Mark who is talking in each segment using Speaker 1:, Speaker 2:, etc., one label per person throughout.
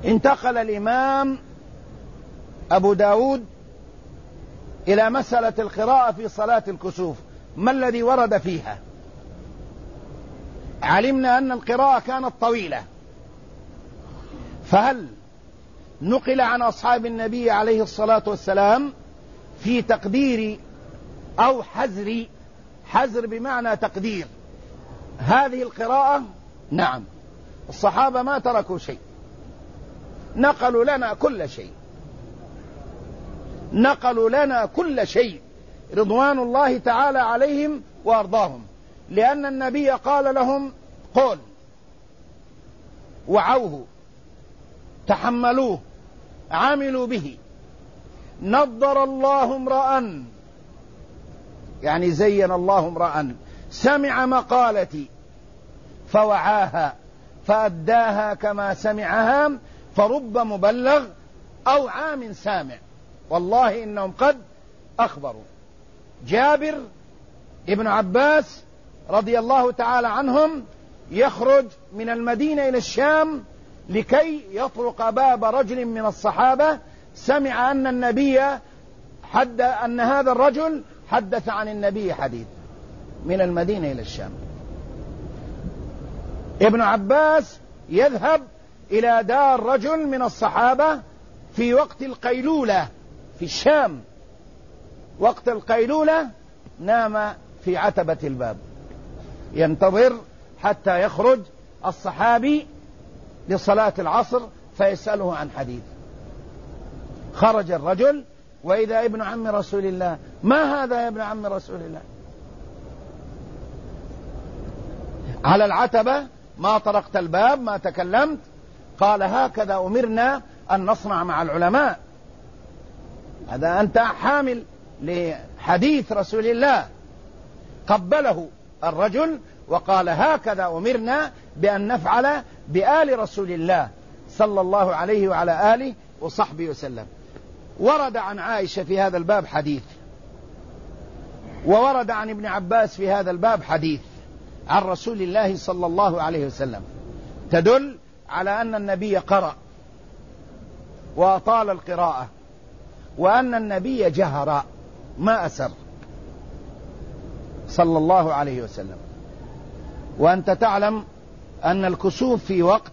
Speaker 1: انتقل الإمام أبو داود إلى مسألة القراءة في صلاة الكسوف. ما الذي ورد فيها؟ علمنا أن القراءة كانت طويلة، فهل نقل عن أصحاب النبي عليه الصلاة والسلام في تقدير أو حزر بمعنى تقدير هذه القراءة؟ نعم، الصحابة ما تركوا شيء، نقلوا لنا كل شيء رضوان الله تعالى عليهم وأرضاهم، لأن النبي قال لهم: قل وعوه، تحملوه، عملوا به، نضر الله امرأ، يعني زين الله امرأ سمع مقالتي فوعاها فأداها كما سمعها، فرب مبلغ أو عام سامع. والله إنهم قد أخبروا. جابر ابن عباس رضي الله تعالى عنهم يخرج من المدينة إلى الشام لكي يطرق باب رجل من الصحابة، سمع أن النبي أن هذا الرجل حدث عن النبي حديث، من المدينة إلى الشام. ابن عباس يذهب إلى دار رجل من الصحابة في وقت القيلولة في الشام، وقت القيلولة، نام في عتبة الباب ينتظر حتى يخرج الصحابي لصلاة العصر فيسأله عن حديث. خرج الرجل وإذا ابن عم رسول الله: ما هذا يا ابن عم رسول الله؟ على العتبة، ما طرقت الباب، ما تكلمت. قال: هكذا أمرنا أن نصنع مع العلماء، هذا أنت حامل لحديث رسول الله. قبله الرجل وقال: هكذا أمرنا بأن نفعل بآل رسول الله صلى الله عليه وعلى آله وصحبه وسلم. ورد عن عائشة في هذا الباب حديث، وورد عن ابن عباس في هذا الباب حديث عن رسول الله صلى الله عليه وسلم تدل على أن النبي قرأ وأطال القراءة، وأن النبي جهر ما أسر صلى الله عليه وسلم. وأنت تعلم أن الكسوف في وقت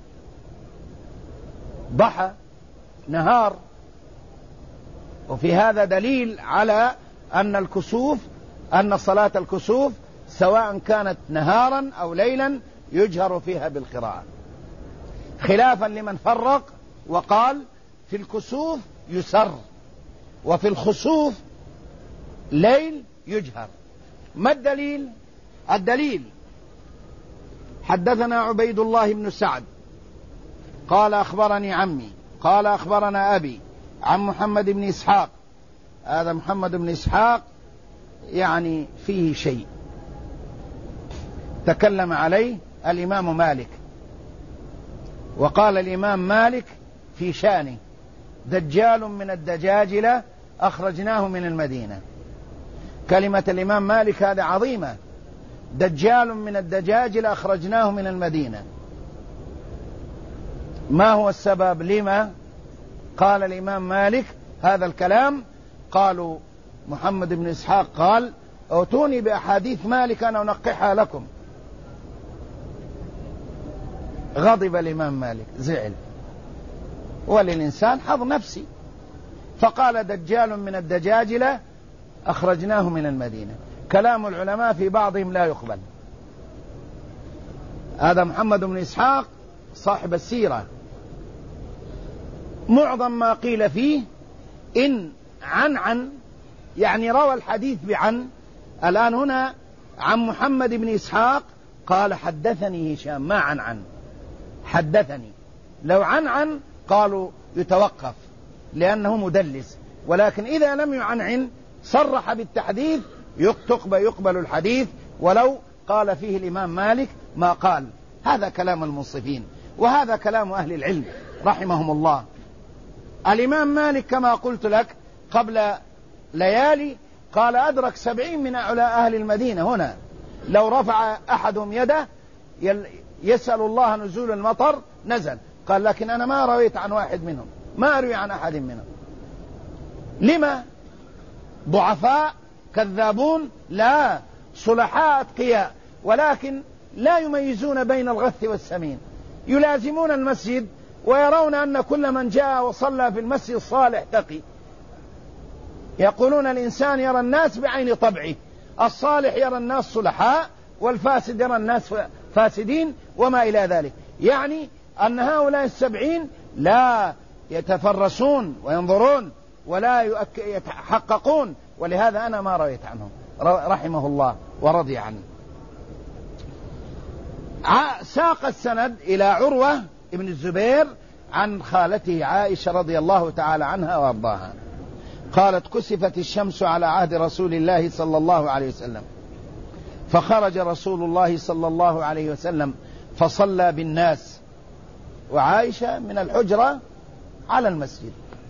Speaker 1: ضحى نهار، وفي هذا دليل على أن الكسوف، أن صلاة الكسوف سواء كانت نهارا أو ليلا يجهر فيها بالقراءة، خلافا لمن فرق وقال في الكسوف يسر وفي الخسوف ليل يجهر. ما الدليل؟ الدليل: حدثنا عبيد الله بن سعد قال أخبرني عمي قال أخبرنا أبي عن محمد بن إسحاق. هذا محمد بن إسحاق يعني فيه شيء تكلم عليه الإمام مالك، وقال الإمام مالك في شأنه: دجال من الدجاجلة أخرجناه من المدينة. كلمة الإمام مالك هذا عظيمة، دجال من الدجاجلة أخرجناه من المدينة. ما هو السبب؟ لما قال الإمام مالك هذا الكلام؟ قالوا محمد بن إسحاق قال: أوتوني بأحاديث مالك أنا أنقحها لكم. غضب الإمام مالك، زعل، وللإنسان حظ نفسي، فقال: دجال من الدجاجلة أخرجناه من المدينة. كلام العلماء في بعضهم لا يقبل. هذا محمد بن إسحاق صاحب السيرة، معظم ما قيل فيه إن عن يعني روى الحديث بعن. الآن هنا عن محمد بن إسحاق قال: حدثني هشام، ما عن حدثني. لو عن قالوا يتوقف لأنه مدلس، ولكن إذا لم يعنعن صرح بالتحديث يقبل الحديث ولو قال فيه الإمام مالك ما قال. هذا كلام المنصفين، وهذا كلام أهل العلم رحمهم الله. الإمام مالك كما قلت لك قبل ليالي قال: أدرك 70 من أهل المدينة هنا، لو رفع أحدهم يده يسأل الله نزول المطر نزل، قال لكن أنا ما رويت عن واحد منهم، ما أروي عن أحد منهم. لما؟ ضعفاء كذابون؟ لا، صلحاء أتقياء، ولكن لا يميزون بين الغث والسمين، يلازمون المسجد ويرون أن كل من جاء وصلى في المسجد صالح تقي. يقولون الإنسان يرى الناس بعين طبعه، الصالح يرى الناس صلحاء والفاسد يرى الناس فاسدين وما إلى ذلك. يعني أن هؤلاء 70 لا يتفرسون وينظرون ولا يتحققون، ولهذا أنا ما رويت عنهم رحمه الله ورضي عنه. ساق السند إلى عروة ابن الزبير عن خالته عائشة رضي الله تعالى عنها وارضاها قالت: كسفت الشمس على عهد رسول الله صلى الله عليه وسلم، فخرج رسول الله صلى الله عليه وسلم فصلى بالناس، وعائشة من الحجرة على المسجد،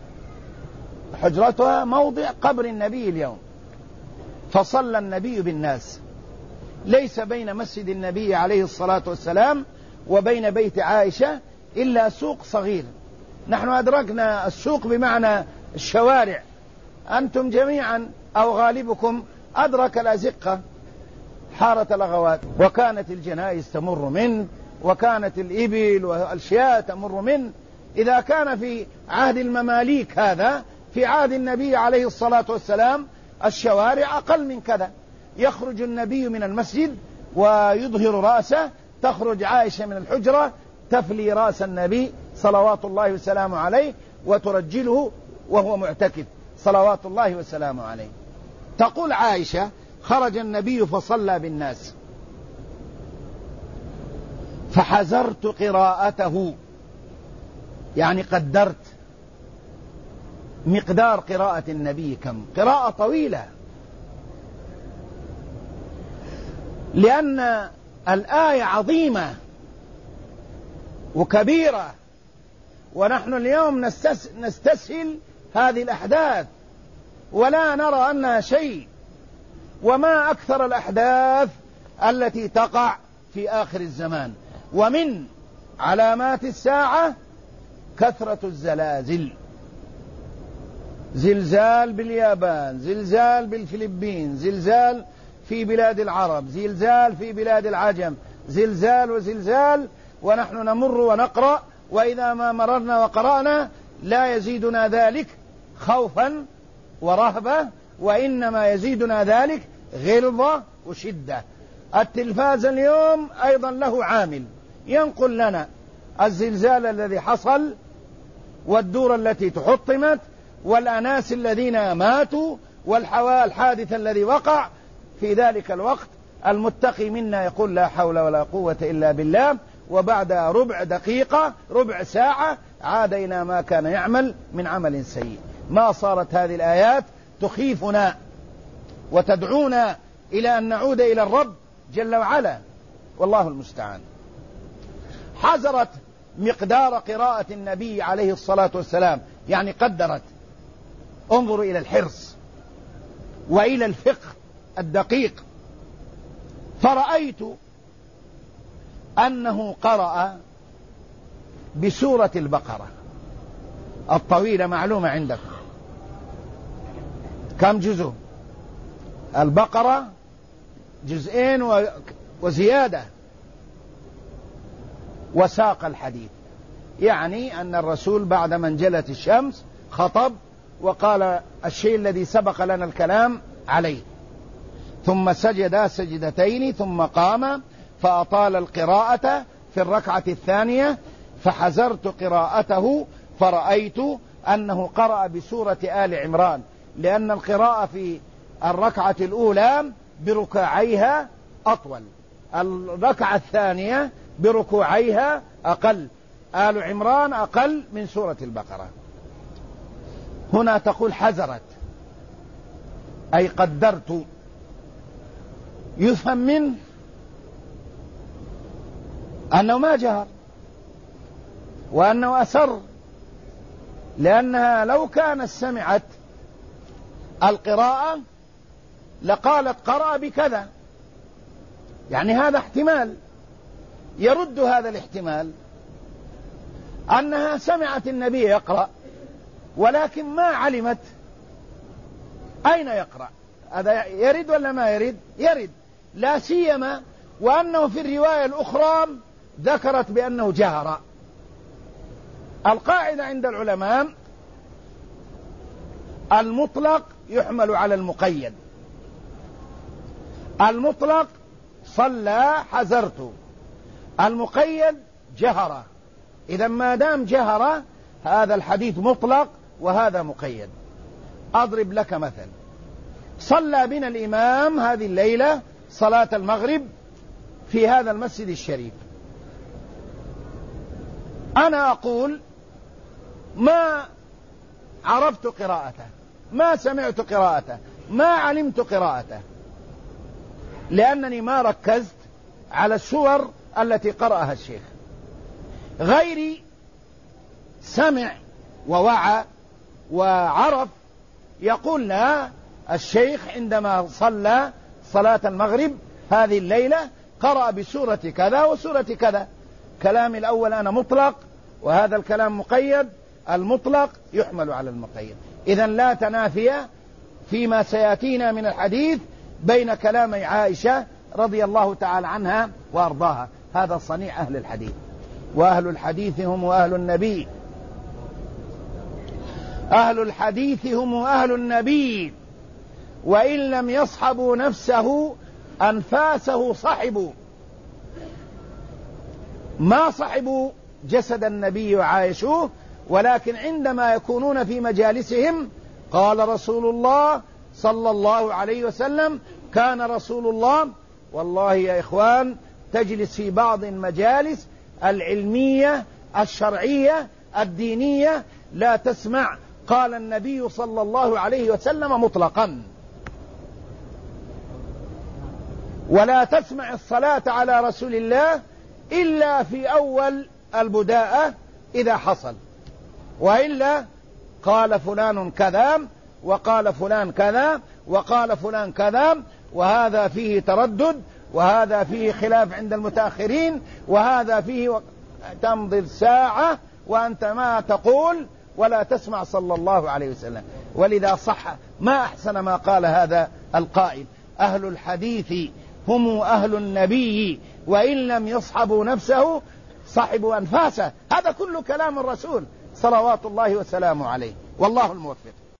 Speaker 1: حجرتها موضع قبر النبي اليوم، فصلى النبي بالناس. ليس بين مسجد النبي عليه الصلاة والسلام وبين بيت عائشة إلا سوق صغير، نحن أدركنا السوق بمعنى الشوارع، أنتم جميعا أو غالبكم أدرك الأزقة حارة الأغوات، وكانت الجنائز تمر منه، وكانت الإبل والشياة تمر منه. إذا كان في عهد المماليك هذا، في عهد النبي عليه الصلاة والسلام الشوارع أقل من كذا. يخرج النبي من المسجد ويظهر رأسه، تخرج عائشة من الحجرة تفلي رأس النبي صلوات الله وسلامه عليه وترجله وهو معتكف صلوات الله وسلامه عليه. تقول عائشة: خرج النبي فصلى بالناس فحذرت قراءته، يعني قدرت مقدار قراءة النبي كم، قراءة طويلة، لأن الآية عظيمة وكبيرة، ونحن اليوم نستسهل هذه الأحداث ولا نرى أنها شيء. وما أكثر الأحداث التي تقع في آخر الزمان. ومن علامات الساعة كثرة الزلازل، زلزال باليابان، زلزال بالفلبين، زلزال في بلاد العرب، زلزال في بلاد العجم، زلزال وزلزال، ونحن نمر ونقرأ، وإذا ما مررنا وقرأنا لا يزيدنا ذلك خوفا ورهبة، وإنما يزيدنا ذلك غلظة وشدة. التلفاز اليوم أيضا له عامل، ينقل لنا الزلزال الذي حصل، والدور التي تحطمت، والأناس الذين ماتوا، والحادث الذي وقع. في ذلك الوقت المتقي منا يقول: لا حول ولا قوة إلا بالله، وبعد ربع دقيقة ربع ساعة عاد إلى ما كان يعمل من عمل سيء. ما صارت هذه الآيات تخيفنا وتدعونا إلى أن نعود إلى الرب جل وعلا، والله المستعان. حذرت مقدار قراءة النبي عليه الصلاة والسلام، يعني قدرت. انظروا إلى الحرص وإلى الفقه الدقيق. فرأيت أنه قرأ بسورة البقرة الطويلة، معلومة عندكم كم جزء؟ البقرة جزئين وزيادة. وساق الحديث، يعني أن الرسول بعد ما انجلت الشمس خطب وقال الشيء الذي سبق لنا الكلام عليه، ثم سجد سجدتين ثم قام فأطال القراءة في الركعة الثانية، فحذرت قراءته فرأيت أنه قرأ بسورة آل عمران، لأن القراءة في الركعة الأولى بركوعيها أطول، الركعة الثانية بركوعيها أقل، آل عمران أقل من سورة البقرة. هنا تقول حذرت أي قدرت. يفهم منه أنه ما جهر وأنه أسر، لأنها لو كانت سمعت القراءة لقالت قرأ بكذا، يعني هذا احتمال يرد هذا الاحتمال. أنها سمعت النبي يقرأ ولكن ما علمت أين يقرأ. هذا يرد ولا ما يرد؟ يرد، لا سيما وأنه في الرواية الأخرى ذكرت بأنه جهر. القاعدة عند العلماء المطلق يحمل على المقيد. المطلق صلى حزرت، المقيد جهر. إذا ما دام جهر هذا الحديث مطلق وهذا مقيد. أضرب لك مثل. صلى بنا الإمام هذه الليلة صلاة المغرب في هذا المسجد الشريف. أنا أقول ما عرفت قراءته، ما سمعت قراءته، ما علمت قراءته، لأنني ما ركزت على السور التي قرأها الشيخ. غيري سمع ووعى وعرف يقول لا، الشيخ عندما صلى صلاة المغرب هذه الليلة قرأ بسورة كذا وسورة كذا. كلامي الأول أنا مطلق وهذا الكلام مقيد. المطلق يحمل على المقيد. إذن لا تنافي فيما سيأتينا من الحديث بين كلامي عائشة رضي الله تعالى عنها وأرضاها. هذا صنيع أهل الحديث، وأهل الحديث هم أهل النبي. أهل الحديث هم أهل النبي، وإن لم يصحبوا نفسه أنفاسه صحبوا. ما صحبوا جسد النبي وعايشوه، ولكن عندما يكونون في مجالسهم قال رسول الله صلى الله عليه وسلم كان رسول الله. والله يا إخوان تجلس في بعض المجالس العلمية الشرعية الدينية لا تسمع قال النبي صلى الله عليه وسلم مطلقا، ولا تسمع الصلاة على رسول الله إلا في أول البداءة إذا حصل، وإلا قال فلان كذا وقال فلان كذا وقال فلان كذا، وهذا فيه تردد وهذا فيه خلاف عند المتأخرين وهذا فيه تمضي الساعة وأنت ما تقول ولا تسمع صلى الله عليه وسلم. ولذا صح ما أحسن ما قال هذا القائل: أهل الحديث هم أهل النبي وإن لم يصحبوا نفسه صحبوا أنفاسه. هذا كل كلام الرسول صلوات الله وسلامه عليه، والله الموفق.